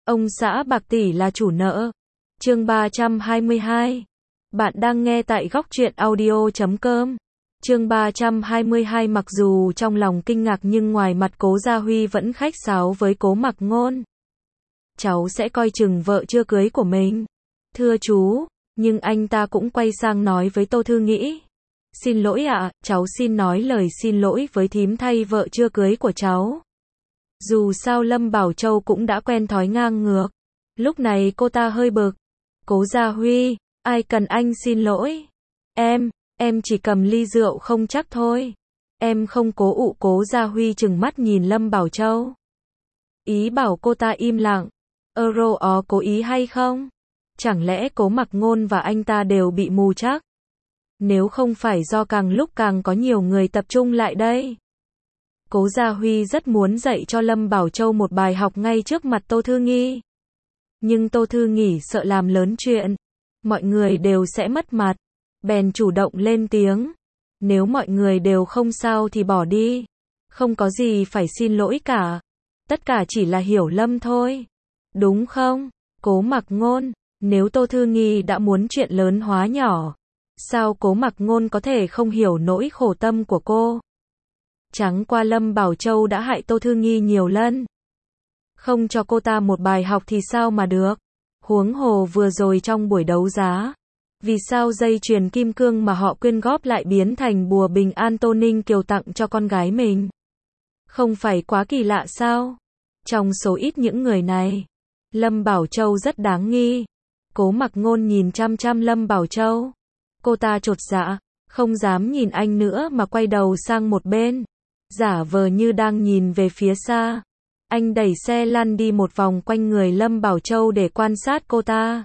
Ông xã bạc tỷ là chủ nợ. Chương 322. Bạn đang nghe tại góc truyện audio.com. Chương 322. Mặc dù trong lòng kinh ngạc nhưng ngoài mặt Cố Gia Huy vẫn khách sáo với Cố Mặc Ngôn. Cháu sẽ coi chừng vợ chưa cưới của mình. Thưa chú, nhưng anh ta cũng quay sang nói với Tô Thư Nghĩ. Xin lỗi ạ, cháu xin nói lời xin lỗi với thím thay vợ chưa cưới của cháu. Dù sao Lâm Bảo Châu cũng đã quen thói ngang ngược. Lúc này cô ta hơi bực. Cố Gia Huy, ai cần anh xin lỗi? Em chỉ cầm ly rượu không chắc thôi. Em không cố ụ. Cố Gia Huy trừng mắt nhìn Lâm Bảo Châu. Ý bảo cô ta im lặng. Cố ý hay không? Chẳng lẽ Cố Mặc Ngôn và anh ta đều bị mù chắc? Nếu không phải do càng lúc càng có nhiều người tập trung lại đây. Cố Gia Huy rất muốn dạy cho Lâm Bảo Châu một bài học ngay trước mặt Tô Thư Nghi. Nhưng Tô Thư Nghi sợ làm lớn chuyện. Mọi người đều sẽ mất mặt. Bèn chủ động lên tiếng. Nếu mọi người đều không sao thì bỏ đi. Không có gì phải xin lỗi cả. Tất cả chỉ là hiểu lầm thôi. Đúng không? Cố Mặc Ngôn. Nếu Tô Thư Nghi đã muốn chuyện lớn hóa nhỏ, sao Cố Mặc Ngôn có thể không hiểu nỗi khổ tâm của cô? Chẳng qua Lâm Bảo Châu đã hại Tô Thư Nghi nhiều lần. Không cho cô ta một bài học thì sao mà được? Huống hồ vừa rồi trong buổi đấu giá, vì sao dây chuyền kim cương mà họ quyên góp lại biến thành bùa bình an Tô Ninh Kiều tặng cho con gái mình? Không phải quá kỳ lạ sao? Trong số ít những người này, Lâm Bảo Châu rất đáng nghi. Cố Mặc Ngôn nhìn chăm chăm Lâm Bảo Châu. Cô ta chột dạ, không dám nhìn anh nữa mà quay đầu sang một bên, giả vờ như đang nhìn về phía xa. Anh đẩy xe lăn đi một vòng quanh người Lâm Bảo Châu để quan sát cô ta.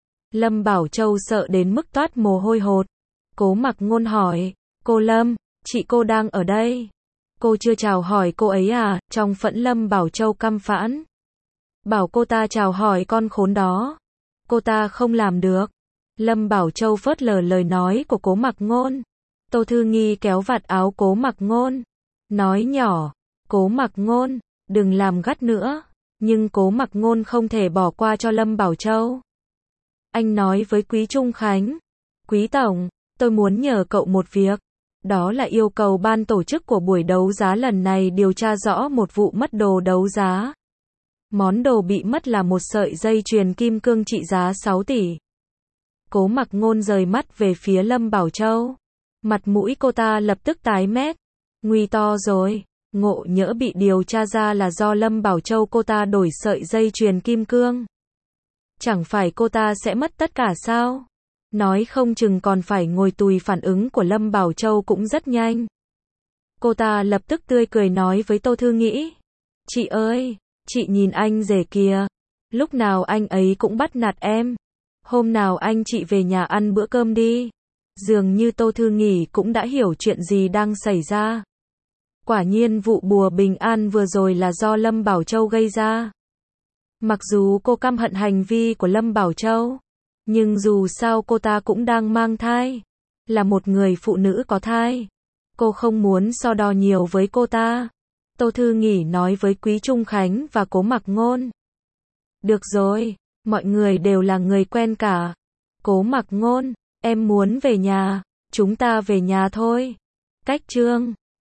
Lâm Bảo Châu sợ đến mức toát mồ hôi hột. Cố Mặc Ngôn hỏi, cô Lâm, chị cô đang ở đây. Cô chưa chào hỏi cô ấy à? Trong phẫn Lâm Bảo Châu căm phẫn. Bảo cô ta chào hỏi con khốn đó. Cô ta không làm được. Lâm Bảo Châu phớt lờ lời nói của Cố Mặc Ngôn. Tô Thư Nghi kéo vạt áo Cố Mặc Ngôn. Nói nhỏ, Cố Mặc Ngôn, đừng làm gắt nữa. Nhưng Cố Mặc Ngôn không thể bỏ qua cho Lâm Bảo Châu. Anh nói với Quý Trung Khánh. Quý Tổng, tôi muốn nhờ cậu một việc. Đó là yêu cầu ban tổ chức của buổi đấu giá lần này điều tra rõ một vụ mất đồ đấu giá. Món đồ bị mất là một sợi dây chuyền kim cương trị giá 6 tỷ. Cố Mặc Ngôn rời mắt về phía Lâm Bảo Châu. Mặt mũi cô ta lập tức tái mét. Nguy to rồi. Ngộ nhỡ bị điều tra ra là do Lâm Bảo Châu cô ta đổi sợi dây chuyền kim cương. Chẳng phải cô ta sẽ mất tất cả sao? Nói không chừng còn phải ngồi tù. Phản ứng của Lâm Bảo Châu cũng rất nhanh. Cô ta lập tức tươi cười nói với Tô Thư Nghĩ. Chị ơi, chị nhìn anh rể kìa. Lúc nào anh ấy cũng bắt nạt em. Hôm nào anh chị về nhà ăn bữa cơm đi. Dường như Tô Thư Nghĩ cũng đã hiểu chuyện gì đang xảy ra. Quả nhiên vụ bùa bình an vừa rồi là do Lâm Bảo Châu gây ra. Mặc dù cô căm hận hành vi của Lâm Bảo Châu, nhưng dù sao cô ta cũng đang mang thai. Là một người phụ nữ có thai. Cô không muốn so đo nhiều với cô ta. Tô Thư Nghĩ nói với Quý Trung Khánh và Cố Mặc Ngôn. Được rồi, mọi người đều là người quen cả. Cố Mặc Ngôn, em muốn về nhà. Chúng ta về nhà thôi. Cách chương